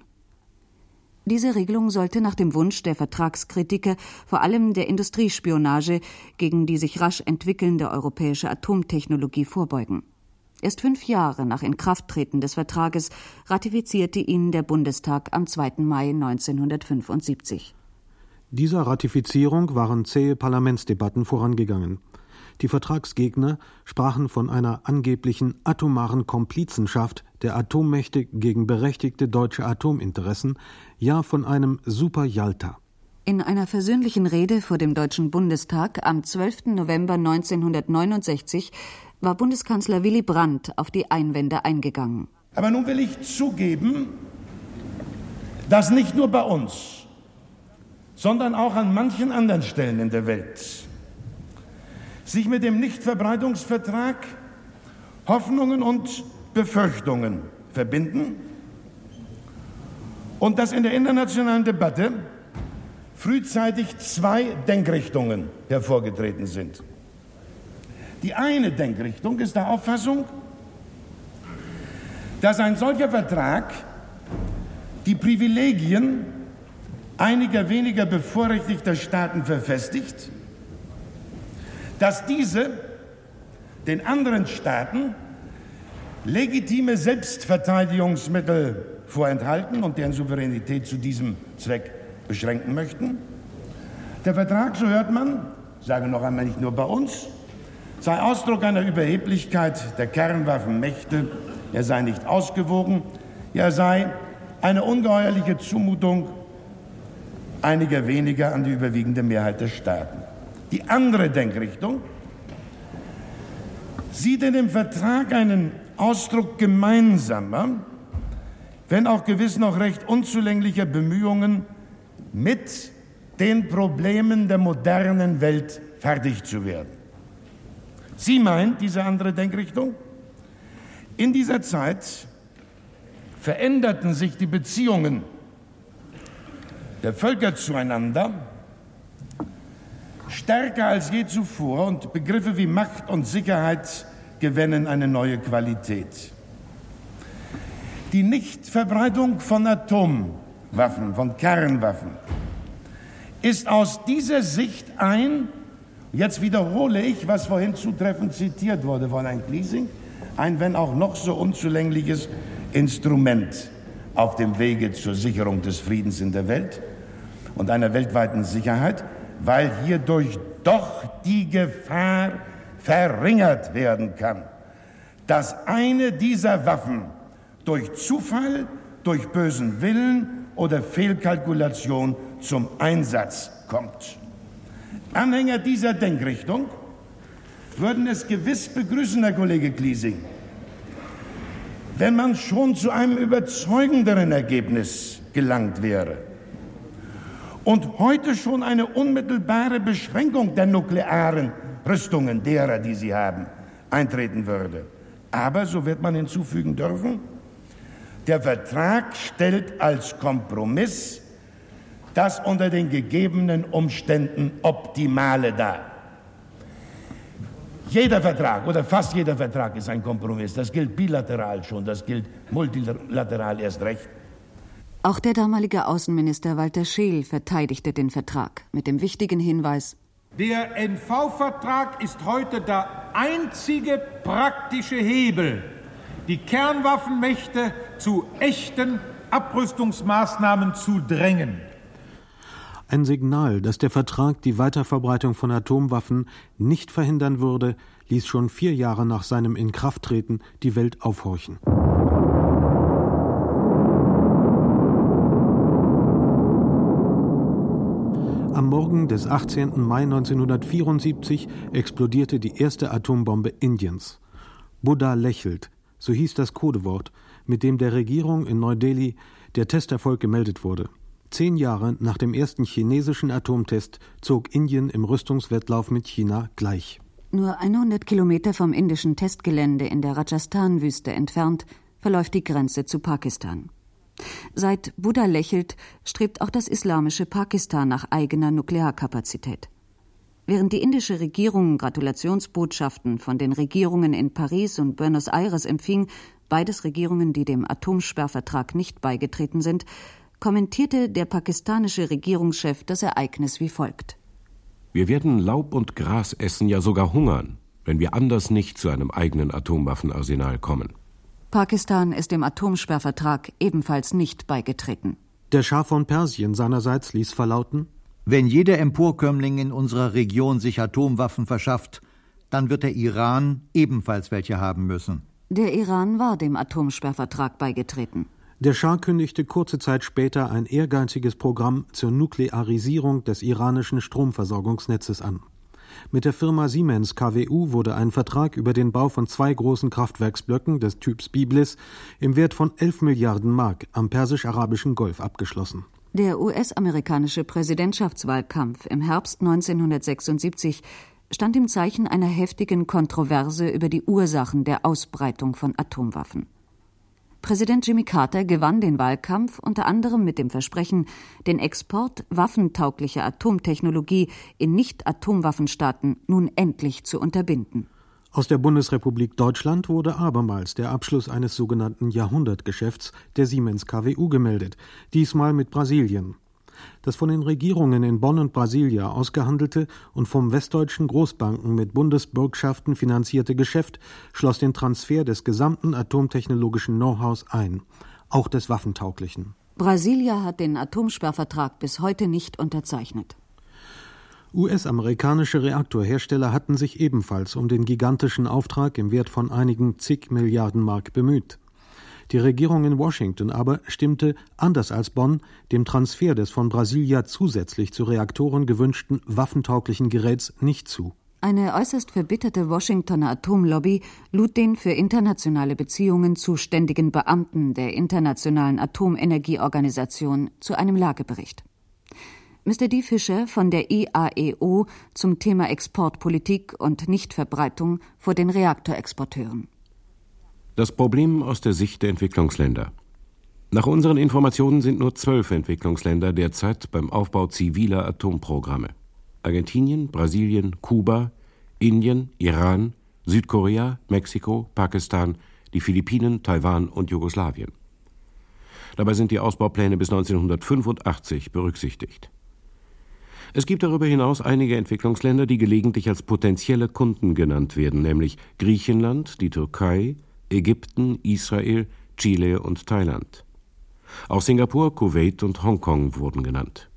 Diese Regelung sollte nach dem Wunsch der Vertragskritiker vor allem der Industriespionage gegen die sich rasch entwickelnde europäische Atomtechnologie vorbeugen. Erst fünf Jahre nach Inkrafttreten des Vertrages ratifizierte ihn der Bundestag am zweiten Mai neunzehnhundertfünfundsiebzig. Dieser Ratifizierung waren zähe Parlamentsdebatten vorangegangen. Die Vertragsgegner sprachen von einer angeblichen atomaren Komplizenschaft der Atommächte gegen berechtigte deutsche Atominteressen, ja von einem Super-Jalta. In einer versöhnlichen Rede vor dem Deutschen Bundestag am zwölften November neunzehnhundertneunundsechzig war Bundeskanzler Willy Brandt auf die Einwände eingegangen. Aber nun will ich zugeben, dass nicht nur bei uns, sondern auch an manchen anderen Stellen in der Welt sich mit dem Nichtverbreitungsvertrag Hoffnungen und Befürchtungen verbinden und dass in der internationalen Debatte frühzeitig zwei Denkrichtungen hervorgetreten sind. Die eine Denkrichtung ist der Auffassung, dass ein solcher Vertrag die Privilegien einiger weniger bevorrechtigter Staaten verfestigt, dass diese den anderen Staaten legitime Selbstverteidigungsmittel vorenthalten und deren Souveränität zu diesem Zweck beschränken möchten. Der Vertrag, so hört man, sage noch einmal nicht nur bei uns, sei Ausdruck einer Überheblichkeit der Kernwaffenmächte, er sei nicht ausgewogen, er sei eine ungeheuerliche Zumutung einiger weniger an die überwiegende Mehrheit der Staaten. Die andere Denkrichtung sieht in dem Vertrag einen Ausdruck gemeinsamer, wenn auch gewiss noch recht unzulänglicher Bemühungen, mit den Problemen der modernen Welt fertig zu werden. Sie meint, diese andere Denkrichtung, in dieser Zeit veränderten sich die Beziehungen der Völker zueinander stärker als je zuvor und Begriffe wie Macht und Sicherheit gewinnen eine neue Qualität. Die Nichtverbreitung von Atomwaffen, von Kernwaffen, ist aus dieser Sicht ein, jetzt wiederhole ich, was vorhin zutreffend zitiert wurde von Herrn Gliesing, ein, wenn auch noch so unzulängliches Instrument auf dem Wege zur Sicherung des Friedens in der Welt und einer weltweiten Sicherheit, weil hierdurch doch die Gefahr verringert werden kann, dass eine dieser Waffen durch Zufall, durch bösen Willen oder Fehlkalkulation zum Einsatz kommt. Anhänger dieser Denkrichtung würden es gewiss begrüßen, Herr Kollege Gliesing, wenn man schon zu einem überzeugenderen Ergebnis gelangt wäre und heute schon eine unmittelbare Beschränkung der nuklearen Rüstungen derer, die sie haben, eintreten würde. Aber, so wird man hinzufügen dürfen, der Vertrag stellt als Kompromiss das unter den gegebenen Umständen Optimale dar. Jeder Vertrag oder fast jeder Vertrag ist ein Kompromiss. Das gilt bilateral schon, das gilt multilateral erst recht. Auch der damalige Außenminister Walter Scheel verteidigte den Vertrag mit dem wichtigen Hinweis: Der N V-Vertrag ist heute der einzige praktische Hebel, die Kernwaffenmächte zu echten Abrüstungsmaßnahmen zu drängen. Ein Signal, dass der Vertrag die Weiterverbreitung von Atomwaffen nicht verhindern würde, ließ schon vier Jahre nach seinem Inkrafttreten die Welt aufhorchen. Am Morgen des achtzehnten Mai neunzehnhundertvierundsiebzig explodierte die erste Atombombe Indiens. Buddha lächelt, so hieß das Codewort, mit dem der Regierung in Neu-Delhi der Testerfolg gemeldet wurde. Zehn Jahre nach dem ersten chinesischen Atomtest zog Indien im Rüstungswettlauf mit China gleich. Nur hundert Kilometer vom indischen Testgelände in der Rajasthan-Wüste entfernt verläuft die Grenze zu Pakistan. Seit Buddha lächelt, strebt auch das islamische Pakistan nach eigener Nuklearkapazität. Während die indische Regierung Gratulationsbotschaften von den Regierungen in Paris und Buenos Aires empfing, beides Regierungen, die dem Atomsperrvertrag nicht beigetreten sind, kommentierte der pakistanische Regierungschef das Ereignis wie folgt: Wir werden Laub und Gras essen, ja sogar hungern, wenn wir anders nicht zu einem eigenen Atomwaffenarsenal kommen. Pakistan ist dem Atomsperrvertrag ebenfalls nicht beigetreten. Der Schah von Persien seinerseits ließ verlauten: Wenn jeder Emporkömmling in unserer Region sich Atomwaffen verschafft, dann wird der Iran ebenfalls welche haben müssen. Der Iran war dem Atomsperrvertrag beigetreten. Der Schah kündigte kurze Zeit später ein ehrgeiziges Programm zur Nuklearisierung des iranischen Stromversorgungsnetzes an. Mit der Firma Siemens K W U wurde ein Vertrag über den Bau von zwei großen Kraftwerksblöcken des Typs Biblis im Wert von elf Milliarden Mark am Persisch-Arabischen Golf abgeschlossen. Der U S-amerikanische Präsidentschaftswahlkampf im Herbst neunzehnhundertsechsundsiebzig stand im Zeichen einer heftigen Kontroverse über die Ursachen der Ausbreitung von Atomwaffen. Präsident Jimmy Carter gewann den Wahlkampf unter anderem mit dem Versprechen, den Export waffentauglicher Atomtechnologie in Nicht-Atomwaffenstaaten nun endlich zu unterbinden. Aus der Bundesrepublik Deutschland wurde abermals der Abschluss eines sogenannten Jahrhundertgeschäfts der Siemens K W U gemeldet, diesmal mit Brasilien. Das von den Regierungen in Bonn und Brasilia ausgehandelte und vom westdeutschen Großbanken mit Bundesbürgschaften finanzierte Geschäft schloss den Transfer des gesamten atomtechnologischen Know-hows ein, auch des waffentauglichen. Brasilia hat den Atomsperrvertrag bis heute nicht unterzeichnet. U S-amerikanische Reaktorhersteller hatten sich ebenfalls um den gigantischen Auftrag im Wert von einigen zig Milliarden Mark bemüht. Die Regierung in Washington aber stimmte, anders als Bonn, dem Transfer des von Brasilia zusätzlich zu Reaktoren gewünschten waffentauglichen Geräts nicht zu. Eine äußerst verbitterte Washingtoner Atomlobby lud den für internationale Beziehungen zuständigen Beamten der Internationalen Atomenergieorganisation zu einem Lagebericht. Mister D. Fischer von der I A E O zum Thema Exportpolitik und Nichtverbreitung vor den Reaktorexporteuren. Das Problem aus der Sicht der Entwicklungsländer. Nach unseren Informationen sind nur zwölf Entwicklungsländer derzeit beim Aufbau ziviler Atomprogramme. Argentinien, Brasilien, Kuba, Indien, Iran, Südkorea, Mexiko, Pakistan, die Philippinen, Taiwan und Jugoslawien. Dabei sind die Ausbaupläne bis neunzehnhundertfünfundachtzig berücksichtigt. Es gibt darüber hinaus einige Entwicklungsländer, die gelegentlich als potenzielle Kunden genannt werden, nämlich Griechenland, die Türkei, Ägypten, Israel, Chile und Thailand. Auch Singapur, Kuwait und Hongkong wurden genannt.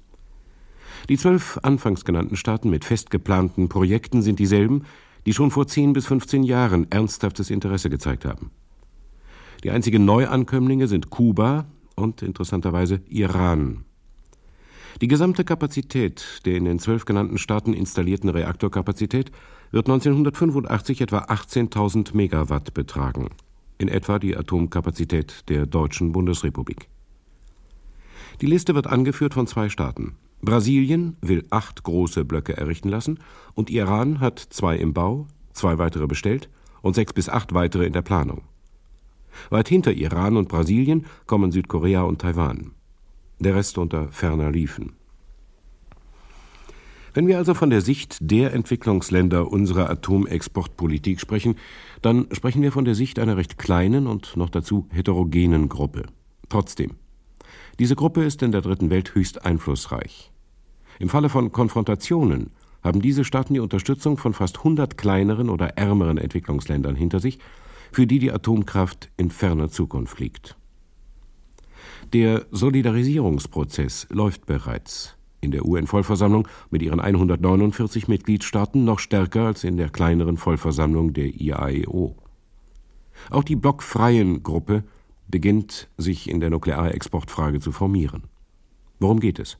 Die zwölf anfangs genannten Staaten mit fest geplanten Projekten sind dieselben, die schon vor zehn bis fünfzehn Jahren ernsthaftes Interesse gezeigt haben. Die einzigen Neuankömmlinge sind Kuba und interessanterweise Iran. Die gesamte Kapazität der in den zwölf genannten Staaten installierten Reaktorkapazität wird neunzehnhundertfünfundachtzig etwa achtzehntausend Megawatt betragen, in etwa die Atomkapazität der Deutschen Bundesrepublik. Die Liste wird angeführt von zwei Staaten. Brasilien will acht große Blöcke errichten lassen und Iran hat zwei im Bau, zwei weitere bestellt und sechs bis acht weitere in der Planung. Weit hinter Iran und Brasilien kommen Südkorea und Taiwan. Der Rest unter ferner liefen. Wenn wir also von der Sicht der Entwicklungsländer unserer Atomexportpolitik sprechen, dann sprechen wir von der Sicht einer recht kleinen und noch dazu heterogenen Gruppe. Trotzdem, diese Gruppe ist in der Dritten Welt höchst einflussreich. Im Falle von Konfrontationen haben diese Staaten die Unterstützung von fast hundert kleineren oder ärmeren Entwicklungsländern hinter sich, für die die Atomkraft in ferner Zukunft liegt. Der Solidarisierungsprozess läuft bereits in der U N-Vollversammlung mit ihren hundertneunundvierzig Mitgliedstaaten noch stärker als in der kleineren Vollversammlung der I A E O. Auch die blockfreien Gruppe beginnt sich in der Nuklearexportfrage zu formieren. Worum geht es?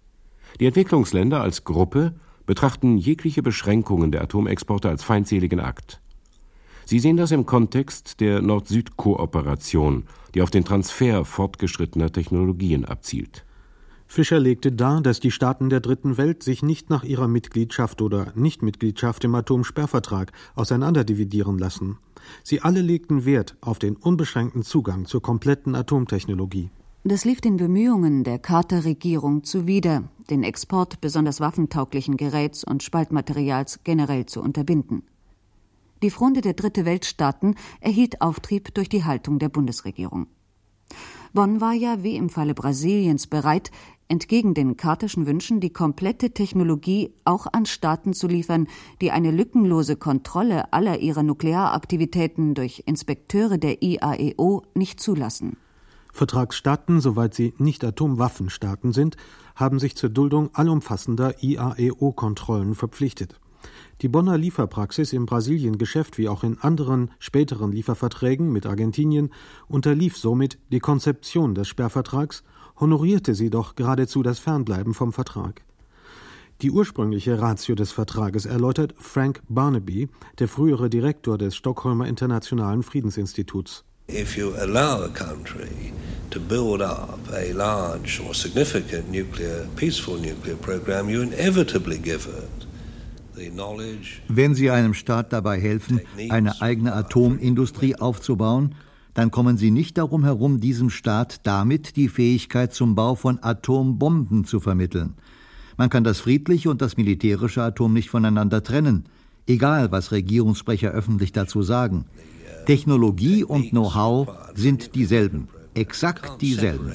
Die Entwicklungsländer als Gruppe betrachten jegliche Beschränkungen der Atomexporte als feindseligen Akt. Sie sehen das im Kontext der Nord-Süd-Kooperation, die auf den Transfer fortgeschrittener Technologien abzielt. Fischer legte dar, dass die Staaten der Dritten Welt sich nicht nach ihrer Mitgliedschaft oder Nichtmitgliedschaft im Atomsperrvertrag auseinanderdividieren lassen. Sie alle legten Wert auf den unbeschränkten Zugang zur kompletten Atomtechnologie. Das lief den Bemühungen der Carter-Regierung zuwider, den Export besonders waffentauglichen Geräts und Spaltmaterials generell zu unterbinden. Die Fronde der Dritte-Welt-Staaten erhielt Auftrieb durch die Haltung der Bundesregierung. Bonn war ja, wie im Falle Brasiliens, bereit, entgegen den Carterschen Wünschen die komplette Technologie auch an Staaten zu liefern, die eine lückenlose Kontrolle aller ihrer Nuklearaktivitäten durch Inspekteure der I A E O nicht zulassen. Vertragsstaaten, soweit sie nicht Atomwaffenstaaten sind, haben sich zur Duldung allumfassender I A E O-Kontrollen verpflichtet. Die Bonner Lieferpraxis im Brasilien-Geschäft wie auch in anderen späteren Lieferverträgen mit Argentinien unterlief somit die Konzeption des Sperrvertrags, honorierte sie doch geradezu das Fernbleiben vom Vertrag. Die ursprüngliche Ratio des Vertrages erläutert Frank Barnaby, der frühere Direktor des Stockholmer Internationalen Friedensinstituts. If you allow a country to build up a large or significant nuclear, peaceful nuclear program, you inevitably give it the knowledge. Wenn Sie einem Staat dabei helfen, eine eigene Atomindustrie aufzubauen, dann kommen Sie nicht darum herum, diesem Staat damit die Fähigkeit zum Bau von Atombomben zu vermitteln. Man kann das friedliche und das militärische Atom nicht voneinander trennen, egal was Regierungssprecher öffentlich dazu sagen. Technologie und Know-how sind dieselben, exakt dieselben.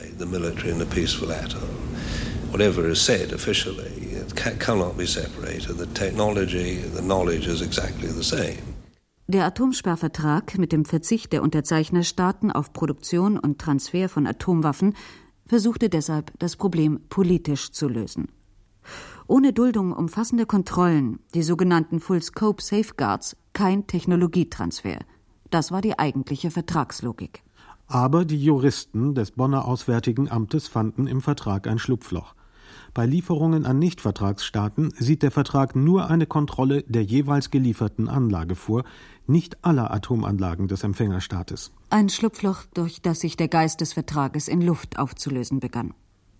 Whatever is said officially, it cannot be separated. The technology, the knowledge is exactly the same. Der Atomsperrvertrag mit dem Verzicht der Unterzeichnerstaaten auf Produktion und Transfer von Atomwaffen versuchte deshalb, das Problem politisch zu lösen. Ohne Duldung umfassender Kontrollen, die sogenannten Full-Scope Safeguards, kein Technologietransfer. Das war die eigentliche Vertragslogik. Aber die Juristen des Bonner Auswärtigen Amtes fanden im Vertrag ein Schlupfloch. Bei Lieferungen an Nichtvertragsstaaten sieht der Vertrag nur eine Kontrolle der jeweils gelieferten Anlage vor, nicht aller Atomanlagen des Empfängerstaates. Ein Schlupfloch, durch das sich der Geist des Vertrages in Luft aufzulösen begann.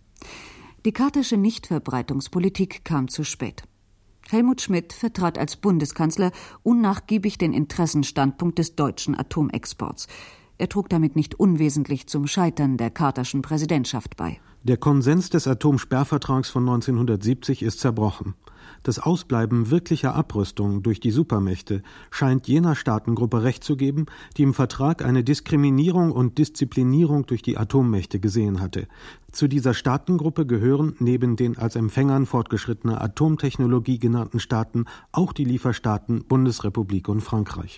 Die Cartersche Nichtverbreitungspolitik kam zu spät. Helmut Schmidt vertrat als Bundeskanzler unnachgiebig den Interessenstandpunkt des deutschen Atomexports. Er trug damit nicht unwesentlich zum Scheitern der Carterschen Präsidentschaft bei. Der Konsens des Atomsperrvertrags von neunzehnhundertsiebzig ist zerbrochen. Das Ausbleiben wirklicher Abrüstung durch die Supermächte scheint jener Staatengruppe Recht zu geben, die im Vertrag eine Diskriminierung und Disziplinierung durch die Atommächte gesehen hatte. Zu dieser Staatengruppe gehören neben den als Empfängern fortgeschrittener Atomtechnologie genannten Staaten auch die Lieferstaaten Bundesrepublik und Frankreich.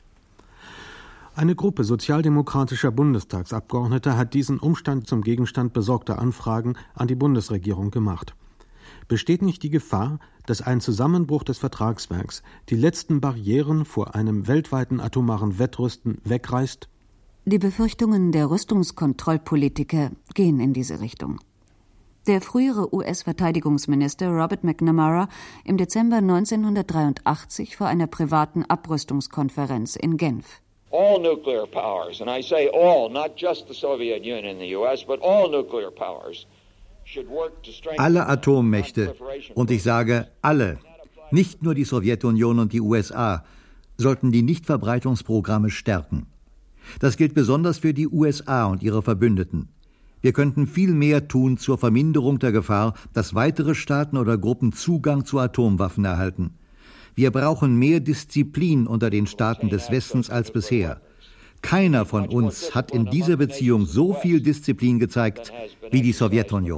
Eine Gruppe sozialdemokratischer Bundestagsabgeordneter hat diesen Umstand zum Gegenstand besorgter Anfragen an die Bundesregierung gemacht. Besteht nicht die Gefahr, dass ein Zusammenbruch des Vertragswerks die letzten Barrieren vor einem weltweiten atomaren Wettrüsten wegreißt? Die Befürchtungen der Rüstungskontrollpolitiker gehen in diese Richtung. Der frühere U S-Verteidigungsminister Robert McNamara im Dezember neunzehnhundertdreiundachtzig vor einer privaten Abrüstungskonferenz in Genf. All nuclear powers, and I say all, not just the Soviet Union and the U S, but all nuclear powers, Alle Atommächte, und ich sage alle, nicht nur die Sowjetunion und die U S A, sollten die Nichtverbreitungsprogramme stärken. Das gilt besonders für die U S A und ihre Verbündeten. Wir könnten viel mehr tun zur Verminderung der Gefahr, dass weitere Staaten oder Gruppen Zugang zu Atomwaffen erhalten. Wir brauchen mehr Disziplin unter den Staaten des Westens als bisher. Keiner von uns hat in dieser Beziehung so viel Disziplin gezeigt wie die Sowjetunion.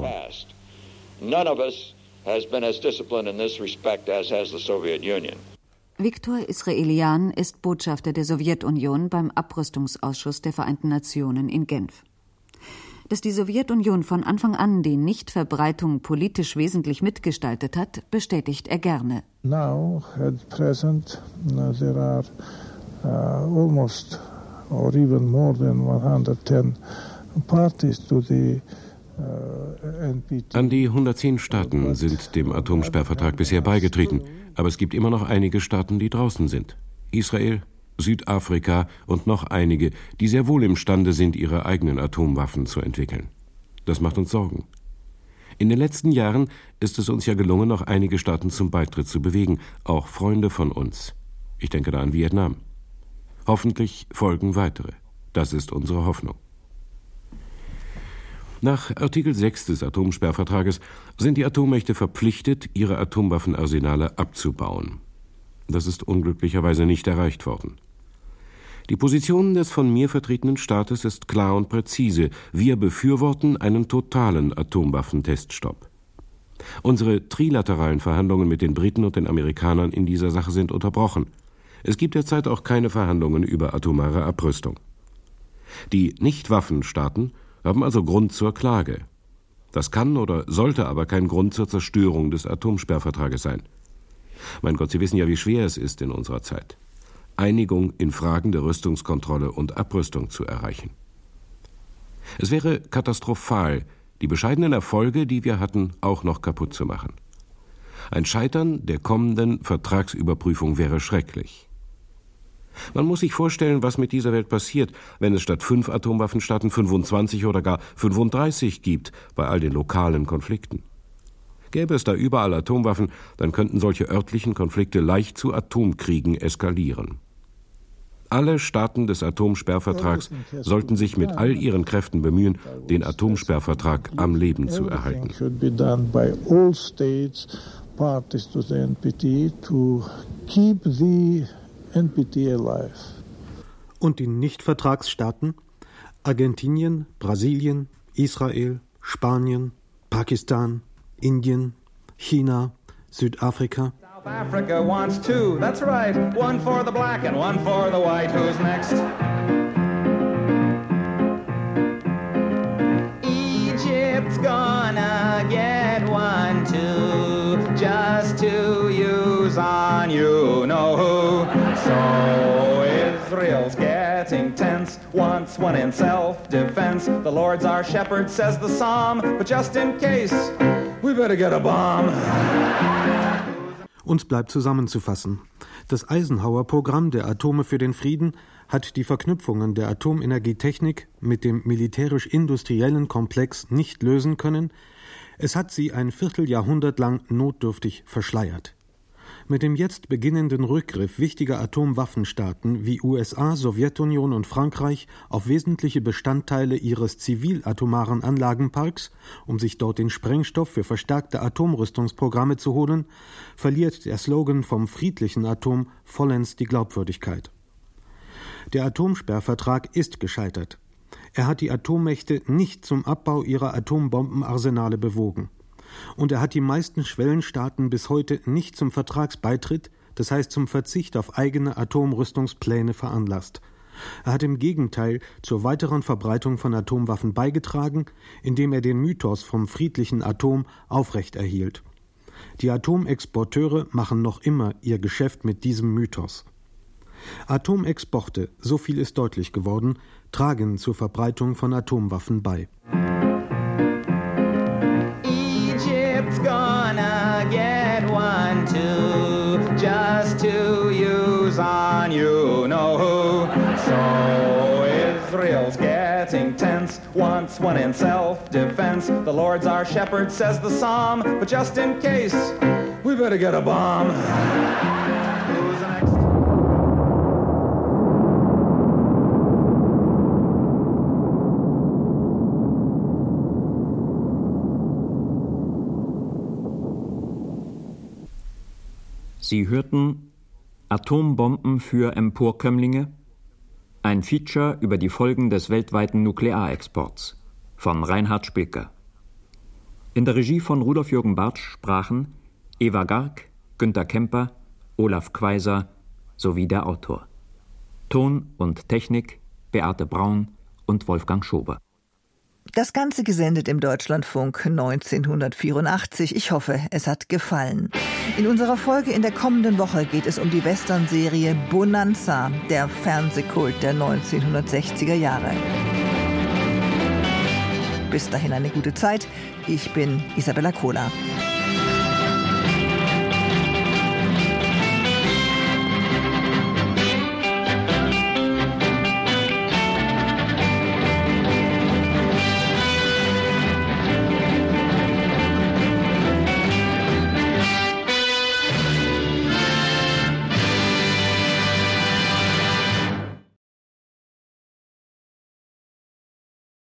Viktor Israelian ist Botschafter der Sowjetunion beim Abrüstungsausschuss der Vereinten Nationen in Genf. Dass die Sowjetunion von Anfang an die Nichtverbreitung politisch wesentlich mitgestaltet hat, bestätigt er gerne. Now, at present, there are uh, almost or even more than one hundred ten parties to the uh, N P T. An die hundertzehn Staaten sind dem Atomsperrvertrag bisher beigetreten, aber es gibt immer noch einige Staaten, die draußen sind. Israel, Südafrika und noch einige, die sehr wohl imstande sind, ihre eigenen Atomwaffen zu entwickeln. Das macht uns Sorgen. In den letzten Jahren ist es uns ja gelungen, noch einige Staaten zum Beitritt zu bewegen, auch Freunde von uns. Ich denke da an Vietnam. Hoffentlich folgen weitere. Das ist unsere Hoffnung. Nach Artikel sechs des Atomsperrvertrages sind die Atommächte verpflichtet, ihre Atomwaffenarsenale abzubauen. Das ist unglücklicherweise nicht erreicht worden. Die Position des von mir vertretenen Staates ist klar und präzise. Wir befürworten einen totalen Atomwaffenteststopp. Unsere trilateralen Verhandlungen mit den Briten und den Amerikanern in dieser Sache sind unterbrochen. Es gibt derzeit auch keine Verhandlungen über atomare Abrüstung. Die Nichtwaffenstaaten haben also Grund zur Klage. Das kann oder sollte aber kein Grund zur Zerstörung des Atomsperrvertrages sein. Mein Gott, Sie wissen ja, wie schwer es ist in unserer Zeit, Einigung in Fragen der Rüstungskontrolle und Abrüstung zu erreichen. Es wäre katastrophal, die bescheidenen Erfolge, die wir hatten, auch noch kaputt zu machen. Ein Scheitern der kommenden Vertragsüberprüfung wäre schrecklich. Man muss sich vorstellen, was mit dieser Welt passiert, wenn es statt fünf Atomwaffenstaaten fünfundzwanzig oder gar fünfunddreißig gibt bei all den lokalen Konflikten. Gäbe es da überall Atomwaffen, dann könnten solche örtlichen Konflikte leicht zu Atomkriegen eskalieren. Alle Staaten des Atomsperrvertrags sollten sich mit all ihren Kräften bemühen, den Atomsperrvertrag am Leben zu erhalten. Und die Nichtvertragsstaaten? Argentinien, Brasilien, Israel, Spanien, Pakistan, Indien, China, Südafrika. South Africa wants two, that's right. One for the black and one for the white. Who's next? Egypt's gonna get one too, just to use on you know who. So Israel's getting tense, wants one in self-defense. The Lord's our shepherd, says the psalm, but just in case, we better get a bomb. Uns bleibt zusammenzufassen. Das Eisenhower-Programm der Atome für den Frieden hat die Verknüpfungen der Atomenergietechnik mit dem militärisch-industriellen Komplex nicht lösen können. Es hat sie ein Vierteljahrhundert lang notdürftig verschleiert. Mit dem jetzt beginnenden Rückgriff wichtiger Atomwaffenstaaten wie U S A, Sowjetunion und Frankreich auf wesentliche Bestandteile ihres zivilatomaren Anlagenparks, um sich dort den Sprengstoff für verstärkte Atomrüstungsprogramme zu holen, verliert der Slogan vom friedlichen Atom vollends die Glaubwürdigkeit. Der Atomsperrvertrag ist gescheitert. Er hat die Atommächte nicht zum Abbau ihrer Atombombenarsenale bewogen. Und er hat die meisten Schwellenstaaten bis heute nicht zum Vertragsbeitritt, das heißt zum Verzicht auf eigene Atomrüstungspläne veranlasst. Er hat im Gegenteil zur weiteren Verbreitung von Atomwaffen beigetragen, indem er den Mythos vom friedlichen Atom aufrechterhielt. Die Atomexporteure machen noch immer ihr Geschäft mit diesem Mythos. Atomexporte, so viel ist deutlich geworden, tragen zur Verbreitung von Atomwaffen bei. Egypt's gonna get one too, just to use on you know who. So Israel's getting tense, once one in self-defense. The Lord's our shepherd, says the psalm, but just in case, we better get a bomb. Who's the next? Sie hörten Atombomben für Emporkömmlinge, ein Feature über die Folgen des weltweiten Nuklearexports von Reinhard Spilker. In der Regie von Rudolf Jürgen Bartsch sprachen Eva Garg, Günter Kemper, Olaf Quaiser sowie der Autor. Ton und Technik Beate Braun und Wolfgang Schober. Das Ganze gesendet im Deutschlandfunk neunzehnhundertvierundachtzig. Ich hoffe, es hat gefallen. In unserer Folge in der kommenden Woche geht es um die Western-Serie Bonanza, der Fernsehkult der neunzehnhundertsechziger Jahre. Bis dahin eine gute Zeit. Ich bin Isabella Kohler.